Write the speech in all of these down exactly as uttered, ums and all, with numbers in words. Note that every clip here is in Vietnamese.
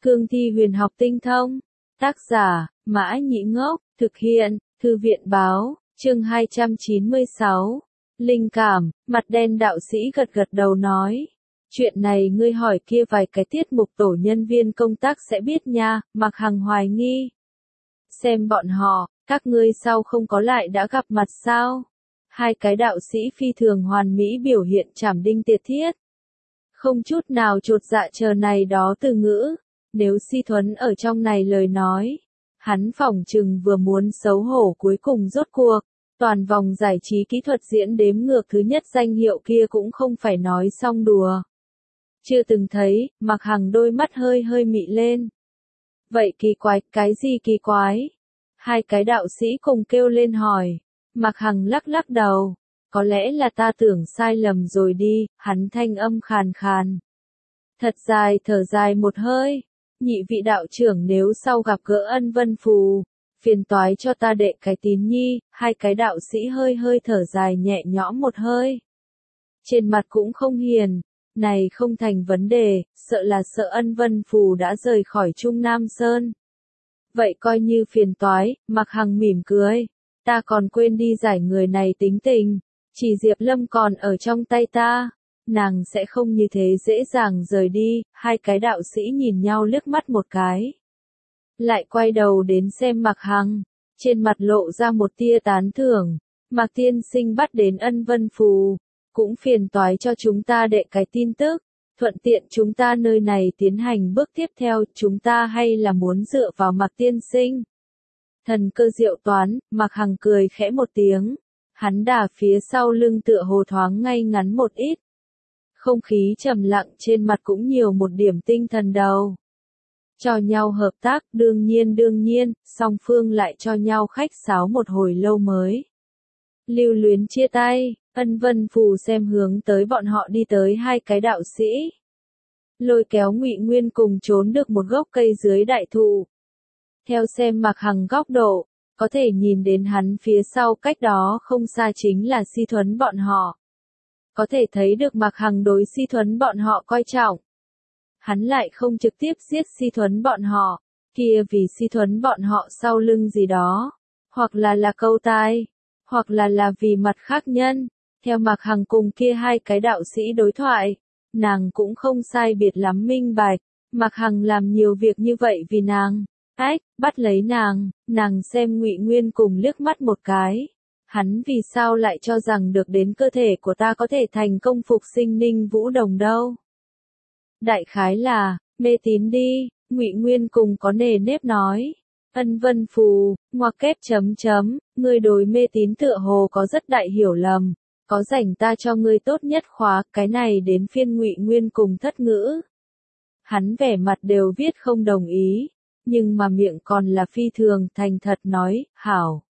Cương thi huyền học tinh thông. Tác giả, Mã Nhĩ Ngốc, thực hiện, Thư viện Báo, chương hai trăm chín mươi sáu. Linh cảm, mặt đen đạo sĩ gật gật đầu nói. Chuyện này ngươi hỏi kia vài cái tiết mục tổ nhân viên công tác sẽ biết nha, Mạc Hằng hoài nghi. Xem bọn họ, các ngươi sau không có lại đã gặp mặt sao? Hai cái đạo sĩ phi thường hoàn mỹ biểu hiện trảm đinh tiệt thiết. Không chút nào chột dạ chờ này đó từ ngữ. Nếu Si Thuấn ở trong này lời nói, hắn phỏng chừng vừa muốn xấu hổ cuối cùng rốt cuộc. Toàn vòng giải trí kỹ thuật diễn đếm ngược thứ nhất danh hiệu kia cũng không phải nói xong đùa. Chưa từng thấy, Mạc Hằng đôi mắt hơi hơi mị lên. Vậy kỳ quái, cái gì kỳ quái? Hai cái đạo sĩ cùng kêu lên hỏi. Mạc Hằng lắc lắc đầu. Có lẽ là ta tưởng sai lầm rồi đi, hắn thanh âm khàn khàn. Thật dài thở dài một hơi. Nhị vị đạo trưởng nếu sau gặp gỡ Ân Vân Phù, phiền toái cho ta đệ cái tín nhi, hai cái đạo sĩ hơi hơi thở dài nhẹ nhõm một hơi. Trên mặt cũng không hiền, này không thành vấn đề, sợ là sợ Ân Vân Phù đã rời khỏi Trung Nam Sơn. Vậy coi như phiền toái, Mạc Hằng mỉm cười, ta còn quên đi giải người này tính tình, chỉ Diệp Lâm còn ở trong tay ta. Nàng sẽ không như thế dễ dàng rời đi, hai cái đạo sĩ nhìn nhau liếc mắt một cái. Lại quay đầu đến xem Mạc Hằng, trên mặt lộ ra một tia tán thưởng, Mạc tiên sinh bắt đến Ân Vân Phù, cũng phiền toái cho chúng ta đệ cái tin tức, thuận tiện chúng ta nơi này tiến hành bước tiếp theo, chúng ta hay là muốn dựa vào Mạc tiên sinh. Thần cơ diệu toán, Mạc Hằng cười khẽ một tiếng, hắn đả phía sau lưng tựa hồ thoáng ngay ngắn một ít. Không khí trầm lặng trên mặt cũng nhiều một điểm tinh thần đầu. Cho nhau hợp tác, đương nhiên đương nhiên, song phương lại cho nhau khách sáo một hồi lâu mới. Lưu luyến chia tay, Ân Vân Phù xem hướng tới bọn họ đi tới hai cái đạo sĩ. Lôi kéo Ngụy Nguyên cùng trốn được một gốc cây dưới đại thụ. Theo xem Mạc Hằng góc độ, có thể nhìn đến hắn phía sau cách đó không xa chính là Si Thuấn bọn họ. Có thể thấy được Mạc Hằng đối Si Thuấn bọn họ coi trọng. Hắn lại không trực tiếp giết Si Thuấn bọn họ, kia vì Si Thuấn bọn họ sau lưng gì đó, hoặc là là câu tai, hoặc là là vì mặt khác nhân. Theo Mạc Hằng cùng kia hai cái đạo sĩ đối thoại, nàng cũng không sai biệt lắm minh bạch, Mạc Hằng làm nhiều việc như vậy vì nàng. Ách, bắt lấy nàng, nàng xem Ngụy Nguyên cùng liếc mắt một cái. Hắn vì sao lại cho rằng được đến cơ thể của ta có thể thành công phục sinh Ninh Vũ Đồng đâu? Đại khái là, mê tín đi, Ngụy Nguyên cùng có nề nếp nói. Ân Vân Phù, ngoặc kép chấm chấm, ngươi đối mê tín tựa hồ có rất đại hiểu lầm, có rảnh ta cho ngươi tốt nhất khóa, cái này đến phiên Ngụy Nguyên cùng thất ngữ. Hắn vẻ mặt đều viết không đồng ý, nhưng mà miệng còn là phi thường thành thật nói, hảo.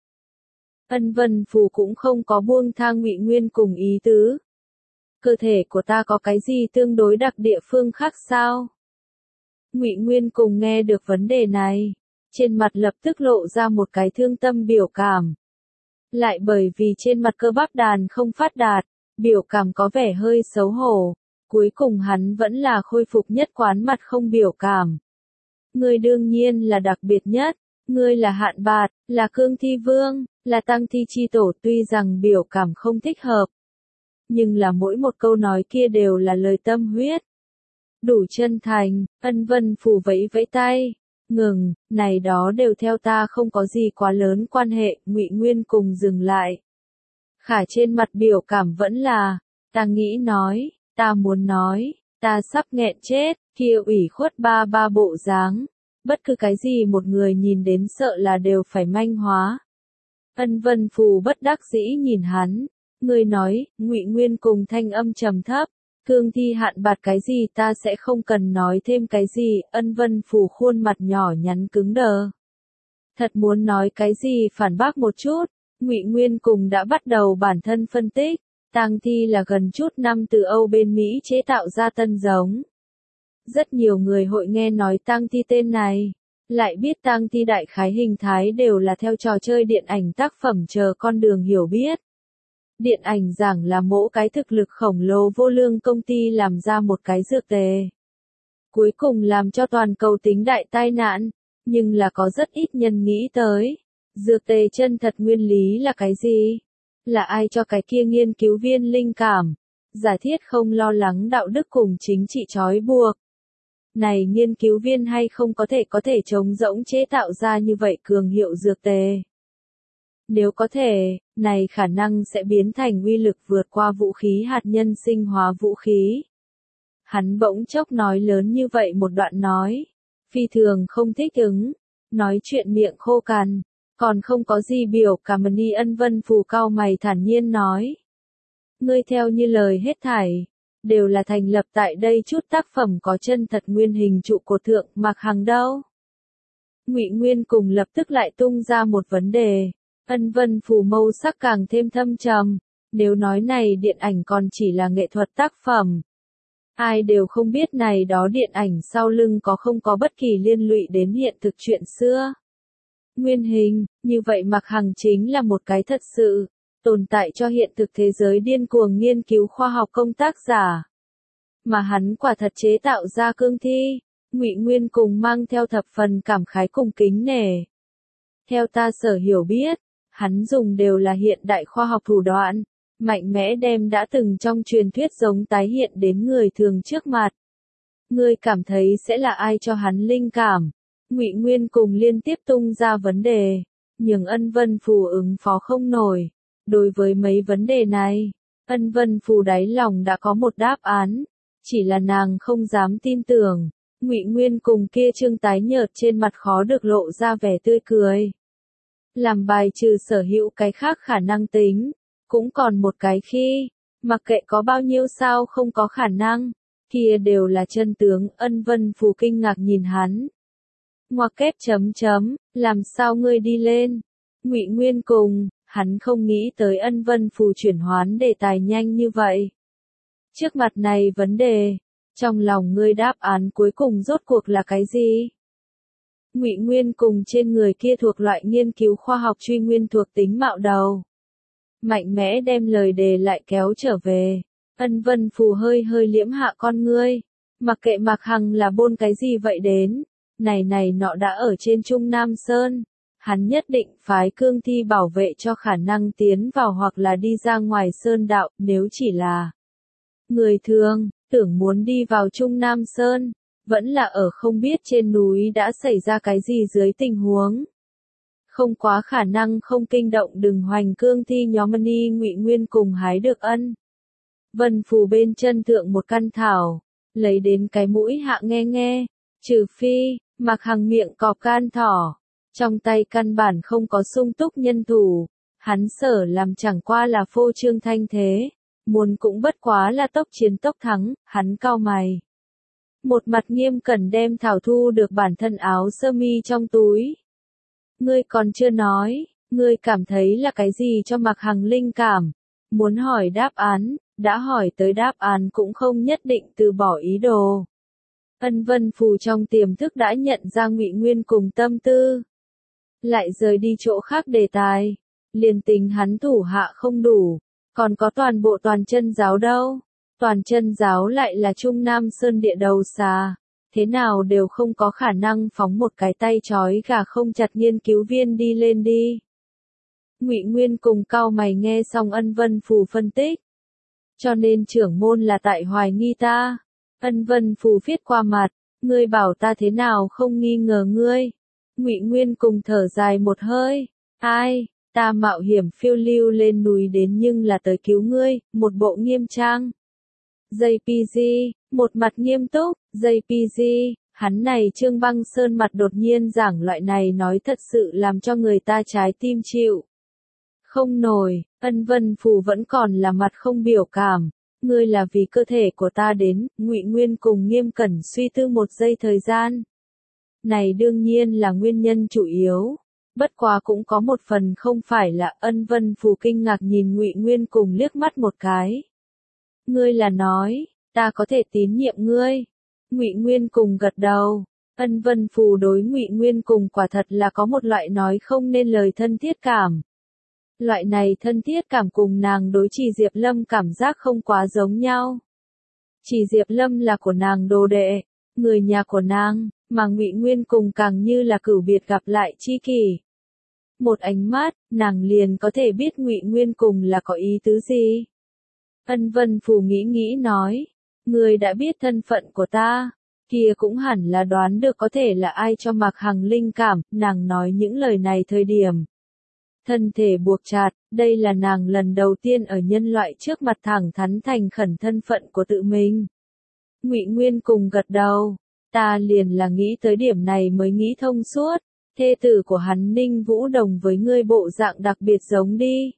Ân Vân Phù cũng không có buông tha Ngụy Nguyên cùng ý tứ. Cơ thể của ta có cái gì tương đối đặc địa phương khác sao? Ngụy Nguyên cùng nghe được vấn đề này, trên mặt lập tức lộ ra một cái thương tâm biểu cảm. Lại bởi vì trên mặt cơ bắp đàn không phát đạt, biểu cảm có vẻ hơi xấu hổ, cuối cùng hắn vẫn là khôi phục nhất quán mặt không biểu cảm. Ngươi đương nhiên là đặc biệt nhất, ngươi là Hạn Bạt, là Cương Thi Vương, là Tăng Thi Chi Tổ, tuy rằng biểu cảm không thích hợp. Nhưng là mỗi một câu nói kia đều là lời tâm huyết. Đủ chân thành, Ân Vân Phù vẫy vẫy tay. Ngừng, này đó đều theo ta không có gì quá lớn quan hệ, Ngụy Nguyên cùng dừng lại. Khả trên mặt biểu cảm vẫn là, ta nghĩ nói, ta muốn nói, ta sắp nghẹn chết, kia ủy khuất ba ba bộ dáng. Bất cứ cái gì một người nhìn đến sợ là đều phải manh hóa. Ân Vân Phù bất đắc dĩ nhìn hắn, người nói, Ngụy Nguyên cùng thanh âm trầm thấp. Cương Thi Hạn Bạt cái gì ta sẽ không cần nói thêm cái gì, Ân Vân Phù khuôn mặt nhỏ nhắn cứng đờ. Thật muốn nói cái gì phản bác một chút, Ngụy Nguyên cùng đã bắt đầu bản thân phân tích, tang thi là gần chút năm từ Âu bên Mỹ chế tạo ra tân giống. Rất nhiều người hội nghe nói tang thi tên này, lại biết tang thi đại khái hình thái đều là theo trò chơi điện ảnh tác phẩm chờ con đường hiểu biết. Điện ảnh giảng là mỗi cái thực lực khổng lồ vô lương công ty làm ra một cái dược tề. cuối cùng làm cho toàn cầu tính đại tai nạn, nhưng là có rất ít nhân nghĩ tới. Dược tề chân thật nguyên lý là cái gì? Là ai cho cái kia nghiên cứu viên linh cảm? Giả thiết không lo lắng đạo đức cùng chính trị trói buộc. Này nghiên cứu viên hay không có thể có thể trống rỗng chế tạo ra như vậy cường hiệu dược tề? Nếu có thể, này khả năng sẽ biến thành uy lực vượt qua vũ khí hạt nhân sinh hóa vũ khí. Hắn bỗng chốc nói lớn như vậy một đoạn nói. Phi thường không thích ứng. Nói chuyện miệng khô cằn. Còn không có gì biểu cảm ni Ân Vân Phù cau mày thản nhiên nói. Ngươi theo như lời hết thảy. Đều là thành lập tại đây chút tác phẩm có chân thật nguyên hình trụ cột thượng Mạc Hằng đâu. Ngụy Nguyên cùng lập tức lại tung ra một vấn đề. Ân Vân Phù mâu sắc càng thêm thâm trầm. Nếu nói này điện ảnh còn chỉ là nghệ thuật tác phẩm. Ai đều không biết này đó điện ảnh sau lưng có không có bất kỳ liên lụy đến hiện thực chuyện xưa. Nguyên hình, như vậy Mạc Hằng chính là một cái thật sự, tồn tại cho hiện thực thế giới điên cuồng nghiên cứu khoa học công tác giả. Mà hắn quả thật chế tạo ra cương thi, Ngụy Nguyên cùng mang theo thập phần cảm khái cùng kính nể. Theo ta sở hiểu biết, hắn dùng đều là hiện đại khoa học thủ đoạn, mạnh mẽ đem đã từng trong truyền thuyết giống tái hiện đến người thường trước mặt. Ngươi cảm thấy sẽ là ai cho hắn linh cảm? Ngụy Nguyên cùng liên tiếp tung ra vấn đề, nhưng Ân Vân Phù ứng phó không nổi. Đối với mấy vấn đề này, Ân Vân Phù đáy lòng đã có một đáp án, chỉ là nàng không dám tin tưởng. Ngụy Nguyên cùng kia trương tái nhợt trên mặt khó được lộ ra vẻ tươi cười. Làm bài trừ sở hữu cái khác khả năng tính, cũng còn một cái khi, mặc kệ có bao nhiêu sao không có khả năng, kia đều là chân tướng. Ân Vân Phù kinh ngạc nhìn hắn. Ngoặc kép chấm chấm, làm sao ngươi đi lên? Ngụy Nguyên cùng, hắn không nghĩ tới Ân Vân Phù chuyển hoán đề tài nhanh như vậy. Trước mặt này vấn đề, trong lòng ngươi đáp án cuối cùng rốt cuộc là cái gì? Ngụy Nguyên cùng trên người kia thuộc loại nghiên cứu khoa học truy nguyên thuộc tính mạo đầu. Mạnh mẽ đem lời đề lại kéo trở về. Ân Vân Phù hơi hơi liễm hạ con ngươi. Mặc kệ Mạc Hằng là bôn cái gì vậy đến. Này này nọ đã ở trên Trung Nam Sơn. Hắn nhất định phái cương thi bảo vệ cho khả năng tiến vào hoặc là đi ra ngoài Sơn đạo. Nếu chỉ là người thường, tưởng muốn đi vào Trung Nam Sơn, vẫn là ở không biết trên núi đã xảy ra cái gì dưới tình huống. Không quá khả năng không kinh động đừng hoành cương thi nhóm ni Ngụy Nguyên cùng hái được Ân Vân Phù bên chân thượng một căn thảo, lấy đến cái mũi hạ nghe nghe, trừ phi, Mạc Hằng miệng cọp can thỏ, trong tay căn bản không có sung túc nhân thủ, hắn sở làm chẳng qua là phô trương thanh thế, muốn cũng bất quá là tốc chiến tốc thắng, hắn cau mày. Một mặt nghiêm cẩn đem thảo thu được bản thân áo sơ mi trong túi. Ngươi còn chưa nói, ngươi cảm thấy là cái gì cho Mạc Hằng linh cảm? Muốn hỏi đáp án, đã hỏi tới đáp án cũng không nhất định từ bỏ ý đồ. Ân Vân Phù trong tiềm thức đã nhận ra Ngụy Nguyên cùng tâm tư. Lại rời đi chỗ khác đề tài. Liền tính hắn thủ hạ không đủ. Còn có toàn bộ toàn chân giáo đâu. Toàn chân giáo lại là Trung Nam Sơn địa đầu xà. Thế nào đều không có khả năng phóng một cái tay trói gà không chặt nghiên cứu viên đi lên đi. Ngụy Nguyên cùng cau mày nghe xong Ân Vân Phù phân tích. Cho nên trưởng môn là tại hoài nghi ta. Ân Vân Phù viết qua mặt, ngươi bảo ta thế nào không nghi ngờ ngươi. Ngụy Nguyên cùng thở dài một hơi, ai, ta mạo hiểm phiêu lưu lên núi đến nhưng là tới cứu ngươi, một bộ nghiêm trang. gi pê giê, một mặt nghiêm túc, gi pê giê, hắn này Trương Băng Sơn mặt đột nhiên giảng loại này nói thật sự làm cho người ta trái tim chịu. Không nổi, Ân Vân Phù vẫn còn là mặt không biểu cảm. Ngươi là vì cơ thể của ta đến, Ngụy Nguyên cùng nghiêm cẩn suy tư một giây thời gian. Này đương nhiên là nguyên nhân chủ yếu. Bất quá cũng có một phần không phải là. Ân Vân Phù kinh ngạc nhìn Ngụy Nguyên cùng liếc mắt một cái. Ngươi là nói, ta có thể tín nhiệm ngươi. Ngụy Nguyên cùng gật đầu. Ân Vân Phù đối Ngụy Nguyên cùng quả thật là có một loại nói không nên lời thân thiết cảm. Loại này thân thiết cảm cùng nàng đối Trì Diệp Lâm cảm giác không quá giống nhau. Trì Diệp Lâm là của nàng đồ đệ, người nhà của nàng, mà Ngụy Nguyên cùng càng như là cửu biệt gặp lại chi kỷ. Một ánh mắt, nàng liền có thể biết Ngụy Nguyên cùng là có ý tứ gì. Ân Vân Phù nghĩ nghĩ nói, người đã biết thân phận của ta, kia cũng hẳn là đoán được có thể là ai cho Mạc Hằng linh cảm, nàng nói những lời này thời điểm. Thân thể buộc chặt, đây là nàng lần đầu tiên ở nhân loại trước mặt thẳng thắn thành khẩn thân phận của tự mình. Ngụy Nguyên cùng gật đầu, ta liền là nghĩ tới điểm này mới nghĩ thông suốt, thê tử của hắn Ninh Vũ Đồng với ngươi bộ dạng đặc biệt giống đi.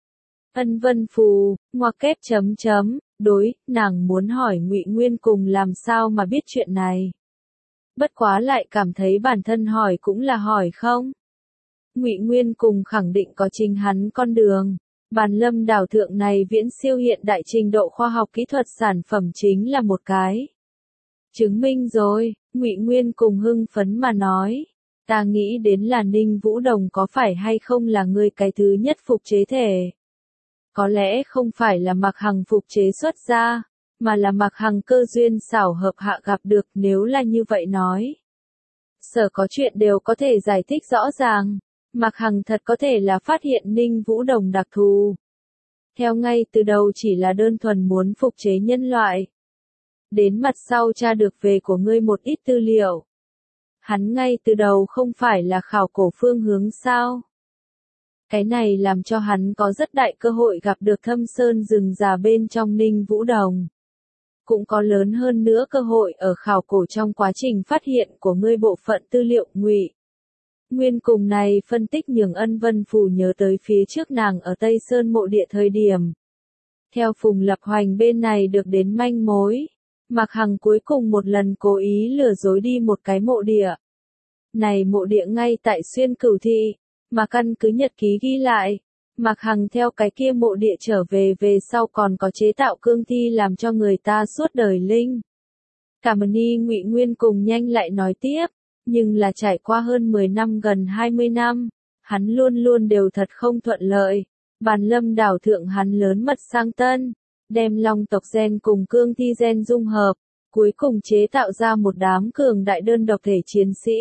Ân Vân Phù, ngoặc kép chấm chấm, đối, nàng muốn hỏi Ngụy Nguyên cùng làm sao mà biết chuyện này. Bất quá lại cảm thấy bản thân hỏi cũng là hỏi không. Ngụy Nguyên cùng khẳng định có chính hắn con đường. Bàn Lâm đảo thượng này viễn siêu hiện đại trình độ khoa học kỹ thuật sản phẩm chính là một cái. Chứng minh rồi, Ngụy Nguyên cùng hưng phấn mà nói. Ta nghĩ đến là Ninh Vũ Đồng có phải hay không là người cái thứ nhất phục chế thể. Có lẽ không phải là Mạc Hằng phục chế xuất ra, mà là Mạc Hằng cơ duyên xảo hợp hạ gặp được, nếu là như vậy nói. Sở có chuyện đều có thể giải thích rõ ràng, Mạc Hằng thật có thể là phát hiện Ninh Vũ Đồng đặc thù. Theo ngay từ đầu chỉ là đơn thuần muốn phục chế nhân loại. Đến mặt sau tra được về của ngươi một ít tư liệu. Hắn ngay từ đầu không phải là khảo cổ phương hướng sao? Cái này làm cho hắn có rất đại cơ hội gặp được thâm sơn rừng già bên trong Ninh Vũ Đồng. Cũng có lớn hơn nữa cơ hội ở khảo cổ trong quá trình phát hiện của ngươi bộ phận tư liệu. Ngụy Nguyên cùng này phân tích nhường Ân Vân Phù nhớ tới phía trước nàng ở Tây Sơn mộ địa thời điểm. Theo Phùng Lập Hoành bên này được đến manh mối, Mạc Hằng cuối cùng một lần cố ý lừa dối đi một cái mộ địa. Này mộ địa ngay tại Xuyên Cửu Thị, mà căn cứ nhật ký ghi lại, Mạc Hằng theo cái kia mộ địa trở về về sau còn có chế tạo cương thi làm cho người ta suốt đời linh. Cảm ơn y. Ngụy Nguyên cùng nhanh lại nói tiếp, nhưng là trải qua hơn mười năm gần hai mươi năm, hắn luôn luôn đều thật không thuận lợi. Bàn Lâm đảo thượng hắn lớn mật sang tân, đem long tộc gen cùng cương thi gen dung hợp, cuối cùng chế tạo ra một đám cường đại đơn độc thể chiến sĩ.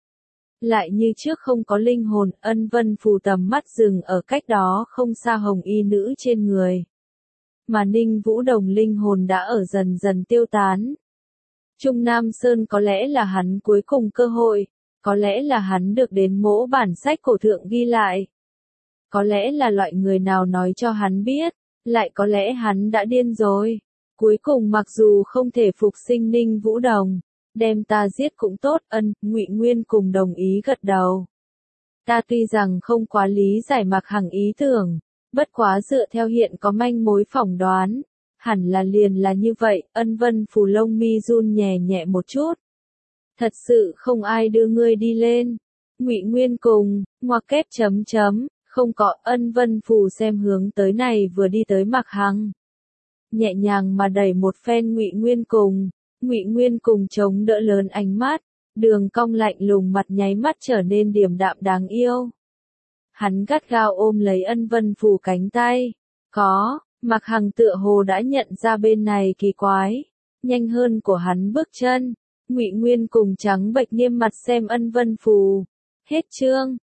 Lại như trước không có linh hồn. Ân Vân Phù tầm mắt dừng ở cách đó không xa hồng y nữ trên người. Mà Ninh Vũ Đồng linh hồn đã ở dần dần tiêu tán. Trung Nam Sơn có lẽ là hắn cuối cùng cơ hội, có lẽ là hắn được đến mỗ bản sách cổ thượng ghi lại. Có lẽ là loại người nào nói cho hắn biết, lại có lẽ hắn đã điên rồi. Cuối cùng mặc dù không thể phục sinh Ninh Vũ Đồng, đem ta giết cũng tốt. Ân, Ngụy Nguyên cùng đồng ý gật đầu. Ta tuy rằng không quá lý giải Mạc Hằng ý tưởng, bất quá dựa theo hiện có manh mối phỏng đoán, hẳn là liền là như vậy. Ân Vân Phù lông mi run nhẹ nhẹ một chút. Thật sự không ai đưa ngươi đi lên. Ngụy Nguyên cùng, ngoặc kép chấm chấm, không có. Ân Vân Phù xem hướng tới này vừa đi tới Mạc Hằng. Nhẹ nhàng mà đẩy một phen Ngụy Nguyên cùng. Ngụy Nguyên cùng chống đỡ lớn ánh mắt, đường cong lạnh lùng mặt nháy mắt trở nên điềm đạm đáng yêu. Hắn gắt gao ôm lấy Ân Vân Phù cánh tay. Có, Mạc Hằng tựa hồ đã nhận ra bên này kỳ quái, nhanh hơn của hắn bước chân. Ngụy Nguyên cùng trắng bệch nghiêm mặt xem Ân Vân Phù. Hết chương.